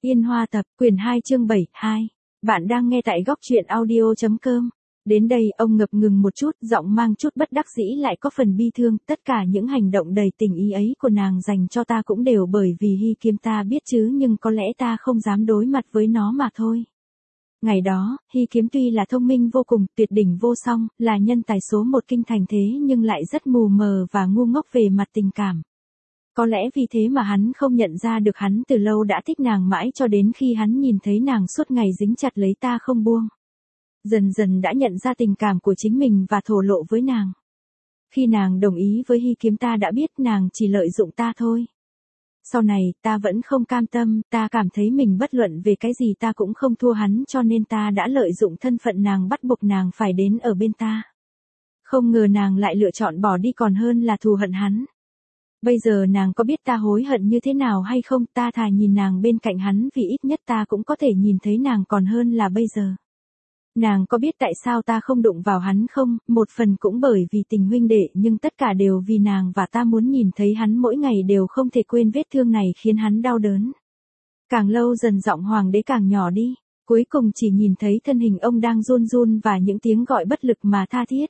Yên Hoa tập, quyển 2 chương 7, 2. Bạn đang nghe tại góc truyện audio.com. Đến đây ông ngập ngừng một chút, giọng mang chút bất đắc dĩ lại có phần bi thương, tất cả những hành động đầy tình ý ấy của nàng dành cho ta cũng đều bởi vì Hy Kiếm ta biết chứ, nhưng có lẽ ta không dám đối mặt với nó mà thôi. Ngày đó, Hy Kiếm tuy là thông minh vô cùng, tuyệt đỉnh vô song, là nhân tài số một kinh thành thế nhưng lại rất mù mờ và ngu ngốc về mặt tình cảm. Có lẽ vì thế mà hắn không nhận ra được hắn từ lâu đã thích nàng mãi cho đến khi hắn nhìn thấy nàng suốt ngày dính chặt lấy ta không buông. Dần dần đã nhận ra tình cảm của chính mình và thổ lộ với nàng. Khi nàng đồng ý với Hy Kiếm ta đã biết nàng chỉ lợi dụng ta thôi. Sau này ta vẫn không cam tâm, ta cảm thấy mình bất luận về cái gì ta cũng không thua hắn cho nên ta đã lợi dụng thân phận nàng bắt buộc nàng phải đến ở bên ta. Không ngờ nàng lại lựa chọn bỏ đi còn hơn là thù hận hắn. Bây giờ nàng có biết ta hối hận như thế nào hay không, ta thà nhìn nàng bên cạnh hắn vì ít nhất ta cũng có thể nhìn thấy nàng còn hơn là bây giờ. Nàng có biết tại sao ta không đụng vào hắn không, một phần cũng bởi vì tình huynh đệ nhưng tất cả đều vì nàng và ta muốn nhìn thấy hắn mỗi ngày đều không thể quên vết thương này khiến hắn đau đớn. Càng lâu dần giọng hoàng đế càng nhỏ đi, cuối cùng chỉ nhìn thấy thân hình ông đang run run và những tiếng gọi bất lực mà tha thiết.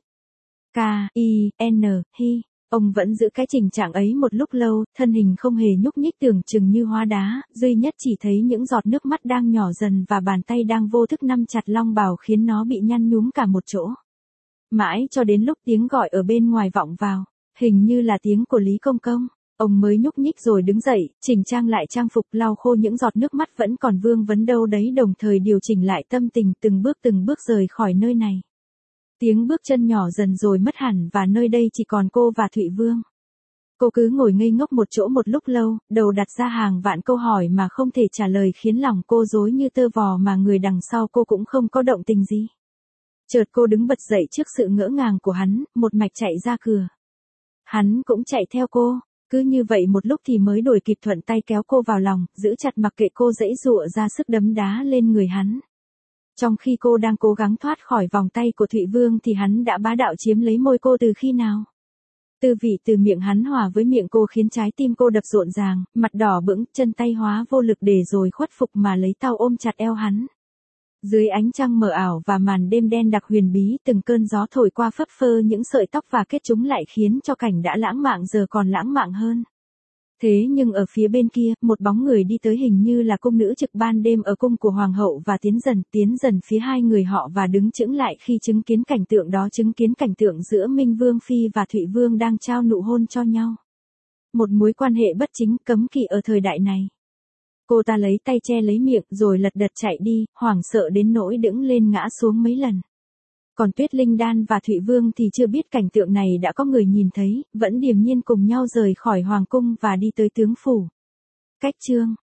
K-I-N, Hy. Ông vẫn giữ cái tình trạng ấy một lúc lâu, thân hình không hề nhúc nhích tưởng chừng như hóa đá, duy nhất chỉ thấy những giọt nước mắt đang nhỏ dần và bàn tay đang vô thức nắm chặt long bào khiến nó bị nhăn nhúm cả một chỗ. Mãi cho đến lúc tiếng gọi ở bên ngoài vọng vào, hình như là tiếng của Lý Công Công, ông mới nhúc nhích rồi đứng dậy, chỉnh trang lại trang phục lau khô những giọt nước mắt vẫn còn vương vấn đâu đấy đồng thời điều chỉnh lại tâm tình từng bước rời khỏi nơi này. Tiếng bước chân nhỏ dần rồi mất hẳn và nơi đây chỉ còn cô và Thụy Vương. Cô cứ ngồi ngây ngốc một chỗ một lúc lâu, đầu đặt ra hàng vạn câu hỏi mà không thể trả lời khiến lòng cô rối như tơ vò mà người đằng sau cô cũng không có động tình gì. Chợt cô đứng bật dậy trước sự ngỡ ngàng của hắn, một mạch chạy ra cửa. Hắn cũng chạy theo cô, cứ như vậy một lúc thì mới đuổi kịp thuận tay kéo cô vào lòng, giữ chặt mặc kệ cô giãy giụa ra sức đấm đá lên người hắn. Trong khi cô đang cố gắng thoát khỏi vòng tay của Thụy Vương thì hắn đã bá đạo chiếm lấy môi cô từ khi nào? Tư vị từ miệng hắn hòa với miệng cô khiến trái tim cô đập rộn ràng, mặt đỏ bừng, chân tay hóa vô lực để rồi khuất phục mà lấy tao ôm chặt eo hắn. Dưới ánh trăng mờ ảo và màn đêm đen đặc huyền bí, từng cơn gió thổi qua phấp phơ những sợi tóc và kết chúng lại khiến cho cảnh đã lãng mạn giờ còn lãng mạn hơn. Thế nhưng ở phía bên kia, một bóng người đi tới hình như là cung nữ trực ban đêm ở cung của hoàng hậu và tiến dần phía hai người họ và đứng chững lại khi chứng kiến cảnh tượng đó, chứng kiến cảnh tượng giữa Minh Vương Phi và Thụy Vương đang trao nụ hôn cho nhau. Một mối quan hệ bất chính cấm kỵ ở thời đại này. Cô ta lấy tay che lấy miệng rồi lật đật chạy đi, hoảng sợ đến nỗi đứng lên ngã xuống mấy lần. Còn Tuyết Linh Đan và Thụy Vương thì chưa biết cảnh tượng này đã có người nhìn thấy, vẫn điềm nhiên cùng nhau rời khỏi hoàng cung và đi tới tướng phủ. Cách chương